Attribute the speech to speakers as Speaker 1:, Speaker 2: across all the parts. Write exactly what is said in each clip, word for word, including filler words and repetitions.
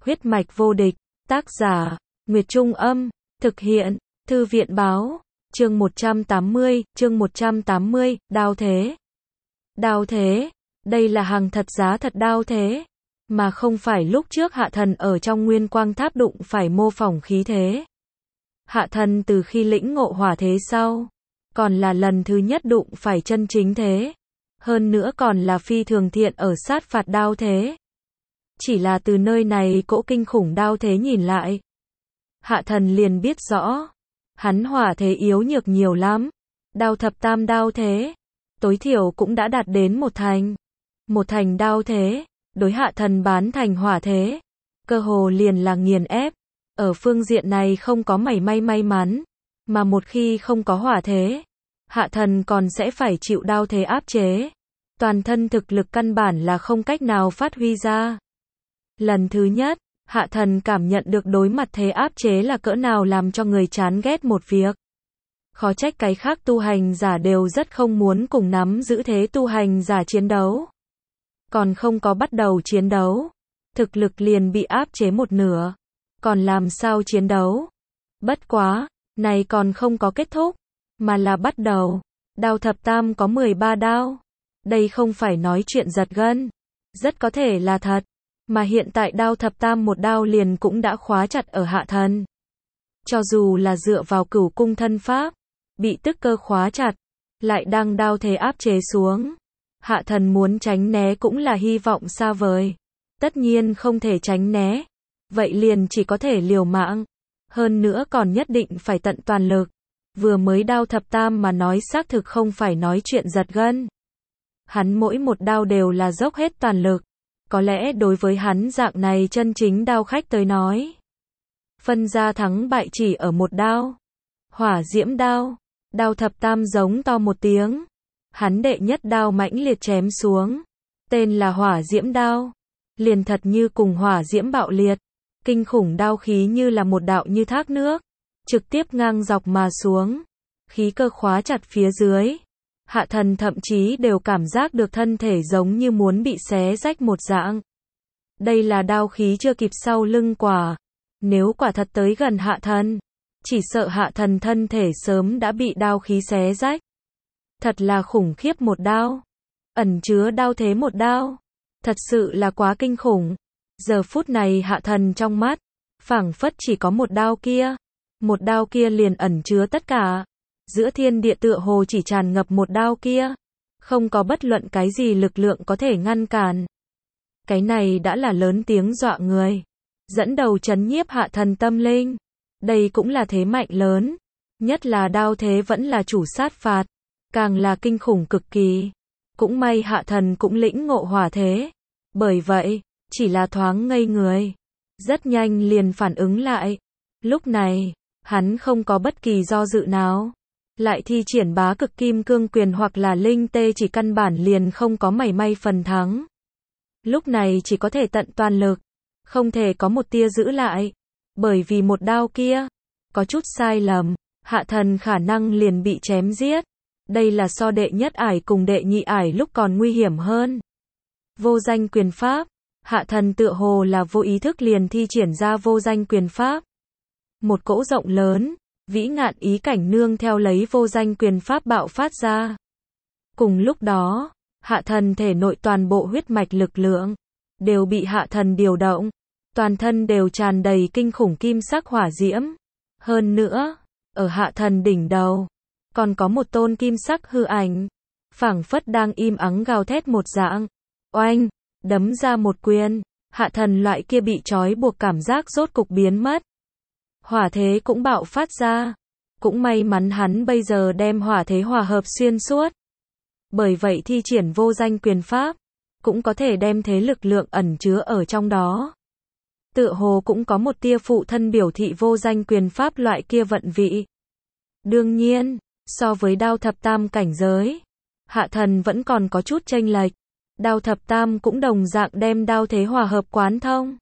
Speaker 1: Huyết mạch vô địch, tác giả, Nguyệt Trung Âm, thực hiện, Thư viện Báo, chương một trăm tám mươi, chương một trăm tám mươi, đao thế. Đao thế, đây là hàng thật giá thật đao thế, mà không phải lúc trước Hạ Thần ở trong Nguyên Quang Tháp đụng phải mô phỏng khí thế. Hạ Thần từ khi lĩnh ngộ hỏa thế sau, còn là lần thứ nhất đụng phải chân chính thế, hơn nữa còn là phi thường thiện ở sát phạt đao thế. Chỉ là từ nơi này cỗ kinh khủng đao thế nhìn lại, Hạ Thần liền biết rõ, hắn hỏa thế yếu nhược nhiều lắm. Đao thập tam đao thế, tối thiểu cũng đã đạt đến một thành. Một thành đao thế, đối Hạ Thần bán thành hỏa thế, cơ hồ liền là nghiền ép. Ở phương diện này không có mảy may may mắn, mà một khi không có hỏa thế, Hạ Thần còn sẽ phải chịu đao thế áp chế. Toàn thân thực lực căn bản là không cách nào phát huy ra. Lần thứ nhất, Hạ Thần cảm nhận được đối mặt thế áp chế là cỡ nào làm cho người chán ghét một việc. Khó trách cái khác tu hành giả đều rất không muốn cùng nắm giữ thế tu hành giả chiến đấu. Còn không có bắt đầu chiến đấu, thực lực liền bị áp chế một nửa. Còn làm sao chiến đấu? Bất quá, này còn không có kết thúc, mà là bắt đầu. Đao thập tam có mười ba đao. Đây không phải nói chuyện giật gân, rất có thể là thật. Mà hiện tại đao thập tam một đao liền cũng đã khóa chặt ở Hạ Thần. Cho dù là dựa vào cửu cung thân pháp, bị tức cơ khóa chặt, lại đang đao thế áp chế xuống. Hạ Thần muốn tránh né cũng là hy vọng xa vời. Tất nhiên không thể tránh né, vậy liền chỉ có thể liều mạng. Hơn nữa còn nhất định phải tận toàn lực. Vừa mới đao thập tam mà nói xác thực không phải nói chuyện giật gân. Hắn mỗi một đao đều là dốc hết toàn lực. Có lẽ đối với hắn dạng này chân chính đao khách tới nói, phân ra thắng bại chỉ ở một đao. Hỏa diễm đao, đao thập tam giống to một tiếng. Hắn đệ nhất đao mãnh liệt chém xuống. Tên là hỏa diễm đao. Liền thật như cùng hỏa diễm bạo liệt. Kinh khủng đao khí như là một đạo như thác nước. Trực tiếp ngang dọc mà xuống. Khí cơ khóa chặt phía dưới. Hạ Thần thậm chí đều cảm giác được thân thể giống như muốn bị xé rách một dạng. Đây là đao khí chưa kịp sau lưng quả. Nếu quả thật tới gần Hạ Thần, chỉ sợ Hạ Thần thân thể sớm đã bị đao khí xé rách. Thật là khủng khiếp một đao. Ẩn chứa đao thế một đao. Thật sự là quá kinh khủng. Giờ phút này Hạ Thần trong mắt, phảng phất chỉ có một đao kia. Một đao kia liền ẩn chứa tất cả. Giữa thiên địa tựa hồ chỉ tràn ngập một đao kia. Không có bất luận cái gì lực lượng có thể ngăn cản. Cái này đã là lớn tiếng dọa người. Dẫn đầu trấn nhiếp Hạ Thần tâm linh. Đây cũng là thế mạnh lớn. Nhất là đao thế vẫn là chủ sát phạt. Càng là kinh khủng cực kỳ. Cũng may Hạ Thần cũng lĩnh ngộ hỏa thế. Bởi vậy, chỉ là thoáng ngây người. Rất nhanh liền phản ứng lại. Lúc này, hắn không có bất kỳ do dự nào. Lại thi triển bá cực kim cương quyền hoặc là linh tê chỉ căn bản liền không có mảy may phần thắng. Lúc này chỉ có thể tận toàn lực. Không thể có một tia giữ lại. Bởi vì một đao kia, có chút sai lầm, Hạ Thần khả năng liền bị chém giết. Đây là so đệ nhất ải cùng đệ nhị ải lúc còn nguy hiểm hơn. Vô danh quyền pháp, Hạ Thần tựa hồ là vô ý thức liền thi triển ra vô danh quyền pháp. Một cỗ rộng lớn, vĩ ngạn ý cảnh nương theo lấy vô danh quyền pháp bạo phát ra. Cùng lúc đó, Hạ Thần thể nội toàn bộ huyết mạch lực lượng, đều bị Hạ Thần điều động. Toàn thân đều tràn đầy kinh khủng kim sắc hỏa diễm. Hơn nữa, ở Hạ Thần đỉnh đầu, còn có một tôn kim sắc hư ảnh. Phảng phất đang im ắng gào thét một dạng. Oanh, đấm ra một quyền, Hạ Thần loại kia bị trói buộc cảm giác rốt cục biến mất. Hỏa thế cũng bạo phát ra. Cũng may mắn hắn bây giờ đem hỏa thế hòa hợp xuyên suốt. Bởi vậy thi triển vô danh quyền pháp, cũng có thể đem thế lực lượng ẩn chứa ở trong đó. Tựa hồ cũng có một tia phụ thân biểu thị vô danh quyền pháp loại kia vận vị. Đương nhiên, so với đao thập tam cảnh giới, Hạ Thần vẫn còn có chút chênh lệch. Đao thập tam cũng đồng dạng đem đao thế hòa hợp quán thông.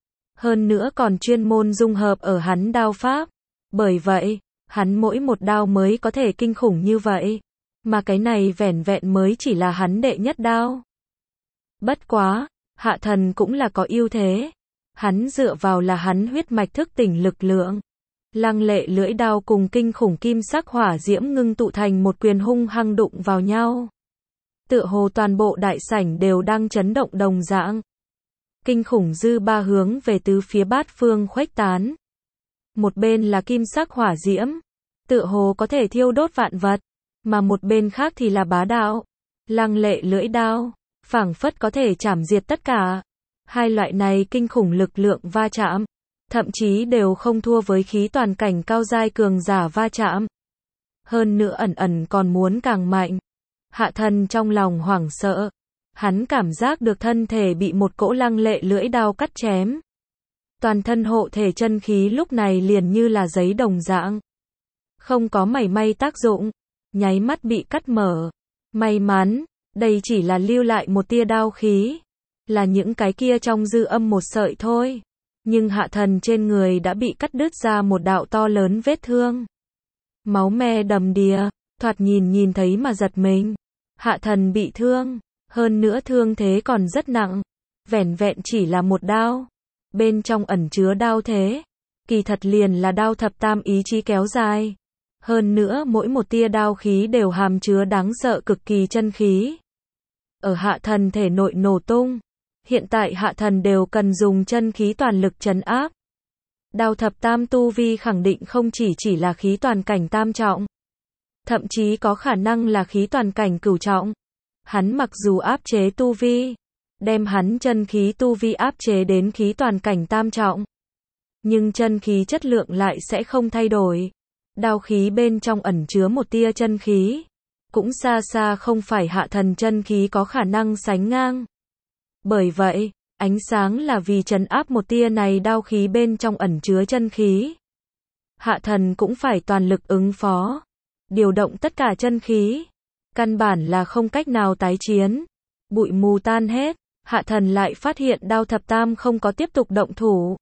Speaker 1: Hơn nữa còn chuyên môn dung hợp ở hắn đao pháp. Bởi vậy, hắn mỗi một đao mới có thể kinh khủng như vậy. Mà cái này vẻn vẹn mới chỉ là hắn đệ nhất đao. Bất quá, Hạ Thần cũng là có ưu thế. Hắn dựa vào là hắn huyết mạch thức tỉnh lực lượng. Lăng lệ lưỡi đao cùng kinh khủng kim sắc hỏa diễm ngưng tụ thành một quyền hung hăng đụng vào nhau. Tựa hồ toàn bộ đại sảnh đều đang chấn động đồng dạng. Kinh khủng dư ba hướng về tứ phía bát phương khuếch tán. Một bên là kim sắc hỏa diễm, tựa hồ có thể thiêu đốt vạn vật, mà một bên khác thì là bá đạo. Lăng lệ lưỡi đao, phảng phất có thể chảm diệt tất cả. Hai loại này kinh khủng lực lượng va chạm, thậm chí đều không thua với khí toàn cảnh cao giai cường giả va chạm. Hơn nữa ẩn ẩn còn muốn càng mạnh. Hạ Thần trong lòng hoảng sợ. Hắn cảm giác được thân thể bị một cỗ lăng lệ lưỡi đao cắt chém. Toàn thân hộ thể chân khí lúc này liền như là giấy đồng dạng. Không có mảy may tác dụng. Nháy mắt bị cắt mở. May mắn, đây chỉ là lưu lại một tia đao khí. Là những cái kia trong dư âm một sợi thôi. Nhưng Hạ Thần trên người đã bị cắt đứt ra một đạo to lớn vết thương. Máu me đầm đìa, thoạt nhìn nhìn thấy mà giật mình. Hạ Thần bị thương, hơn nữa thương thế còn rất nặng. Vẻn vẹn chỉ là một đao. Bên trong ẩn chứa đao thế. Kỳ thật liền là đao thập tam ý chí kéo dài. Hơn nữa mỗi một tia đao khí đều hàm chứa đáng sợ cực kỳ chân khí. Ở Hạ Thần thể nội nổ tung. Hiện tại Hạ Thần đều cần dùng chân khí toàn lực trấn áp. Đao thập tam tu vi khẳng định không chỉ chỉ là khí toàn cảnh tam trọng. Thậm chí có khả năng là khí toàn cảnh cửu trọng. Hắn mặc dù áp chế tu vi, đem hắn chân khí tu vi áp chế đến khí toàn cảnh tam trọng. Nhưng chân khí chất lượng lại sẽ không thay đổi. Đao khí bên trong ẩn chứa một tia chân khí. Cũng xa xa không phải Hạ Thần chân khí có khả năng sánh ngang. Bởi vậy, ánh sáng là vì trấn áp một tia này đao khí bên trong ẩn chứa chân khí. Hạ Thần cũng phải toàn lực ứng phó. Điều động tất cả chân khí. Căn bản là không cách nào tái chiến. Bụi mù tan hết. Hạ Thần lại phát hiện đao thập tam không có tiếp tục động thủ.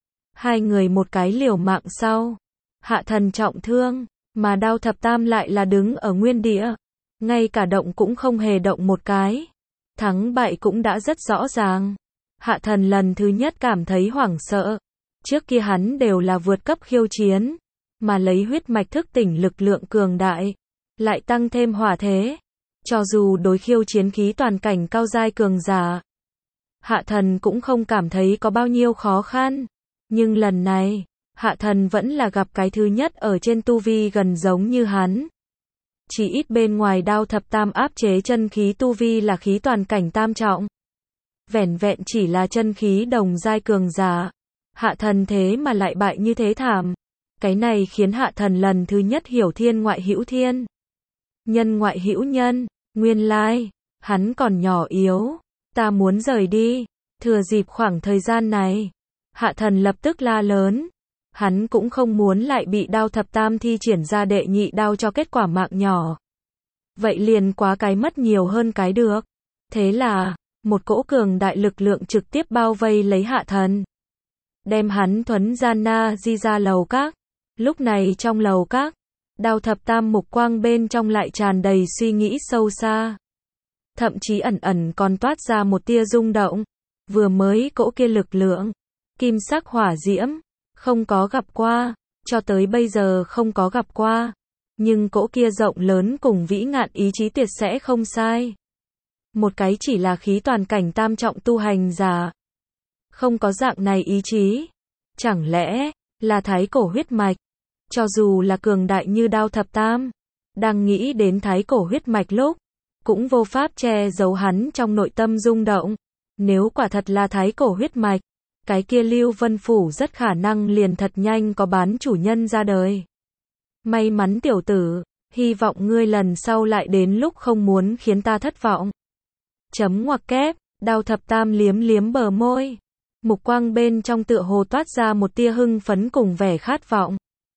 Speaker 1: Hai người một cái liều mạng sau. Hạ Thần trọng thương. Mà đao thập tam lại là đứng ở nguyên địa. Ngay cả động cũng không hề động một cái. Thắng bại cũng đã rất rõ ràng. Hạ Thần lần thứ nhất cảm thấy hoảng sợ. Trước kia hắn đều là vượt cấp khiêu chiến. Mà lấy huyết mạch thức tỉnh lực lượng cường đại. Lại tăng thêm hỏa thế. Cho dù đối khiêu chiến khí toàn cảnh cao giai cường giả. Hạ Thần cũng không cảm thấy có bao nhiêu khó khăn. Nhưng lần này, Hạ Thần vẫn là gặp cái thứ nhất ở trên tu vi gần giống như hắn. Chỉ ít bên ngoài đao thập tam áp chế chân khí tu vi là khí toàn cảnh tam trọng. Vẻn vẹn chỉ là chân khí đồng giai cường giả. Hạ Thần thế mà lại bại như thế thảm. Cái này khiến Hạ Thần lần thứ nhất hiểu thiên ngoại hữu thiên. Nhân ngoại hữu nhân, nguyên lai, hắn còn nhỏ yếu. Ta muốn rời đi. Thừa dịp khoảng thời gian này. Hạ Thần lập tức la lớn. Hắn cũng không muốn lại bị đao thập tam thi triển ra đệ nhị đao cho kết quả mạng nhỏ. Vậy liền quá cái mất nhiều hơn cái được. Thế là, một cỗ cường đại lực lượng trực tiếp bao vây lấy Hạ Thần. Đem hắn thuấn gian na di ra lầu các. Lúc này trong lầu các, đao thập tam mục quang bên trong lại tràn đầy suy nghĩ sâu xa. Thậm chí ẩn ẩn còn toát ra một tia rung động. Vừa mới cỗ kia lực lượng, kim sắc hỏa diễm. Không có gặp qua, cho tới bây giờ không có gặp qua. Nhưng cỗ kia rộng lớn cùng vĩ ngạn ý chí tuyệt sẽ không sai. Một cái chỉ là khí toàn cảnh tam trọng tu hành giả. Không có dạng này ý chí. Chẳng lẽ, là thái cổ huyết mạch. Cho dù là cường đại như đao thập tam. Đang nghĩ đến thái cổ huyết mạch lúc. Cũng vô pháp che giấu hắn trong nội tâm rung động. Nếu quả thật là thái cổ huyết mạch. Cái kia Lưu Vân Phủ rất khả năng liền thật nhanh có bán chủ nhân ra đời. May mắn tiểu tử, hy vọng ngươi lần sau lại đến lúc không muốn khiến ta thất vọng. Chấm ngoặc kép, đao thập tam liếm liếm bờ môi. Mục quang bên trong tựa hồ toát ra một tia hưng phấn cùng vẻ khát vọng.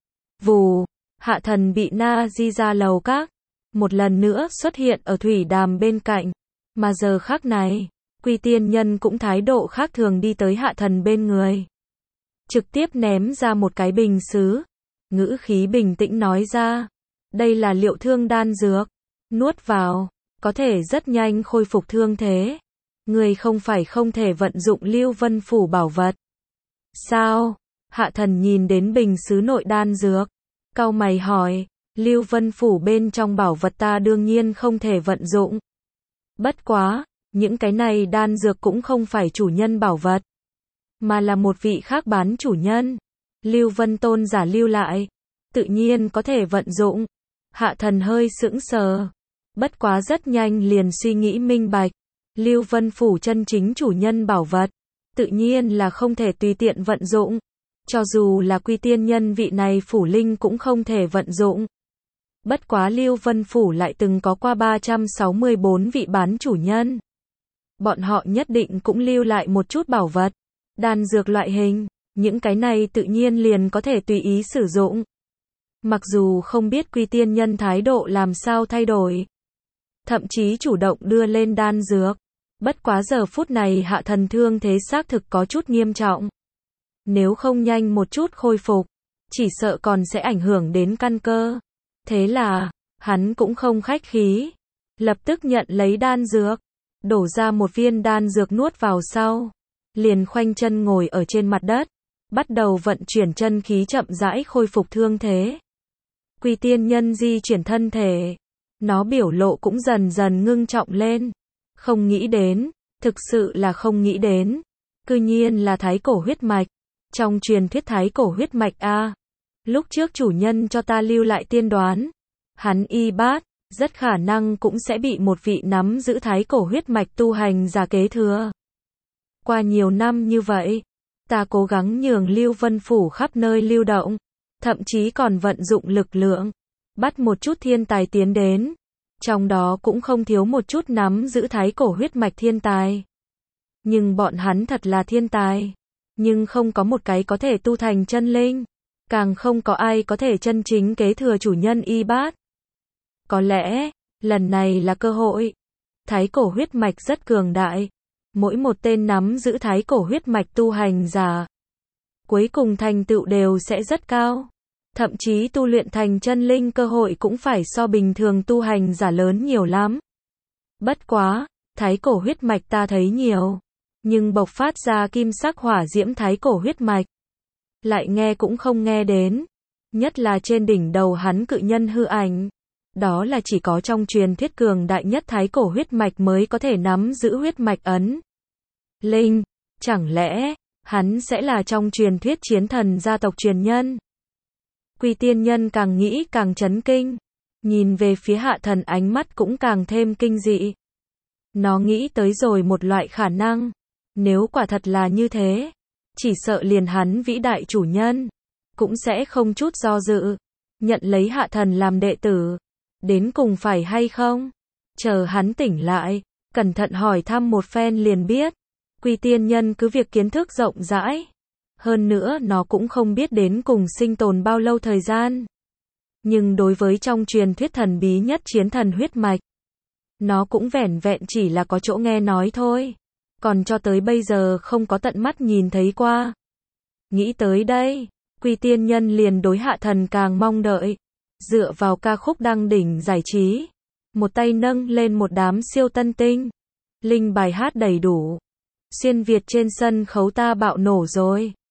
Speaker 1: Vù, Hạ Thần bị na di ra lầu các. Một lần nữa xuất hiện ở thủy đàm bên cạnh. Mà giờ khắc này. Quy tiên nhân cũng thái độ khác thường đi tới Hạ Thần bên người. Trực tiếp ném ra một cái bình sứ. Ngữ khí bình tĩnh nói ra. Đây là liệu thương đan dược. Nuốt vào. Có thể rất nhanh khôi phục thương thế. Người không phải không thể vận dụng Lưu Vân Phủ bảo vật. Sao? Hạ thần nhìn đến bình sứ nội đan dược. Cau mày hỏi, Lưu Vân Phủ bên trong bảo vật ta đương nhiên không thể vận dụng. Bất quá, những cái này đan dược cũng không phải chủ nhân bảo vật, mà là một vị khác bán chủ nhân. Lưu Vân Tôn giả lưu lại, tự nhiên có thể vận dụng. Hạ thần hơi sững sờ. Bất quá rất nhanh liền suy nghĩ minh bạch. Lưu Vân Phủ chân chính chủ nhân bảo vật, tự nhiên là không thể tùy tiện vận dụng. Cho dù là Quy Tiên Nhân vị này phủ linh cũng không thể vận dụng. Bất quá Lưu Vân Phủ lại từng có qua ba trăm sáu mươi bốn vị bán chủ nhân. Bọn họ nhất định cũng lưu lại một chút bảo vật, đan dược loại hình, những cái này tự nhiên liền có thể tùy ý sử dụng. Mặc dù không biết Quy Tiên Nhân thái độ làm sao thay đổi, thậm chí chủ động đưa lên đan dược. Bất quá giờ phút này hạ thần thương thế xác thực có chút nghiêm trọng. Nếu không nhanh một chút khôi phục, chỉ sợ còn sẽ ảnh hưởng đến căn cơ. Thế là, hắn cũng không khách khí, lập tức nhận lấy đan dược, đổ ra một viên đan dược nuốt vào sau, liền khoanh chân ngồi ở trên mặt đất, bắt đầu vận chuyển chân khí chậm rãi khôi phục thương thế. Quy Tiên Nhân di chuyển thân thể, nó biểu lộ cũng dần dần ngưng trọng lên. Không nghĩ đến, thực sự là không nghĩ đến, cư nhiên là thái cổ huyết mạch. Trong truyền thuyết thái cổ huyết mạch a, lúc trước chủ nhân cho ta lưu lại tiên đoán, hắn y bát, rất khả năng cũng sẽ bị một vị nắm giữ thái cổ huyết mạch tu hành giả kế thừa. Qua nhiều năm như vậy, ta cố gắng nhường Lưu Vân Phủ khắp nơi lưu động, thậm chí còn vận dụng lực lượng, bắt một chút thiên tài tiến đến. Trong đó cũng không thiếu một chút nắm giữ thái cổ huyết mạch thiên tài. Nhưng bọn hắn thật là thiên tài, nhưng không có một cái có thể tu thành chân linh, càng không có ai có thể chân chính kế thừa chủ nhân y bát. Có lẽ, lần này là cơ hội. Thái cổ huyết mạch rất cường đại, mỗi một tên nắm giữ thái cổ huyết mạch tu hành giả, cuối cùng thành tựu đều sẽ rất cao. Thậm chí tu luyện thành chân linh cơ hội cũng phải so bình thường tu hành giả lớn nhiều lắm. Bất quá, thái cổ huyết mạch ta thấy nhiều, nhưng bộc phát ra kim sắc hỏa diễm thái cổ huyết mạch, lại nghe cũng không nghe đến. Nhất là trên đỉnh đầu hắn cự nhân hư ảnh, đó là chỉ có trong truyền thuyết cường đại nhất thái cổ huyết mạch mới có thể nắm giữ huyết mạch ấn. Linh, chẳng lẽ, hắn sẽ là trong truyền thuyết chiến thần gia tộc truyền nhân? Quy Tiên Nhân càng nghĩ càng chấn kinh, nhìn về phía hạ thần ánh mắt cũng càng thêm kinh dị. Nó nghĩ tới rồi một loại khả năng, nếu quả thật là như thế, chỉ sợ liền hắn vĩ đại chủ nhân, cũng sẽ không chút do dự, nhận lấy hạ thần làm đệ tử. Đến cùng phải hay không? Chờ hắn tỉnh lại, cẩn thận hỏi thăm một phen liền biết. Quy Tiên Nhân cứ việc kiến thức rộng rãi. Hơn nữa nó cũng không biết đến cùng sinh tồn bao lâu thời gian. Nhưng đối với trong truyền thuyết thần bí nhất chiến thần huyết mạch, nó cũng vẻn vẹn chỉ là có chỗ nghe nói thôi. Còn cho tới bây giờ không có tận mắt nhìn thấy qua. Nghĩ tới đây, Quy Tiên Nhân liền đối hạ thần càng mong đợi. Dựa vào ca khúc đăng đỉnh giải trí, một tay nâng lên một đám siêu tân tinh. Linh bài hát đầy đủ. Xuyên Việt trên sân khấu ta bạo nổ rồi.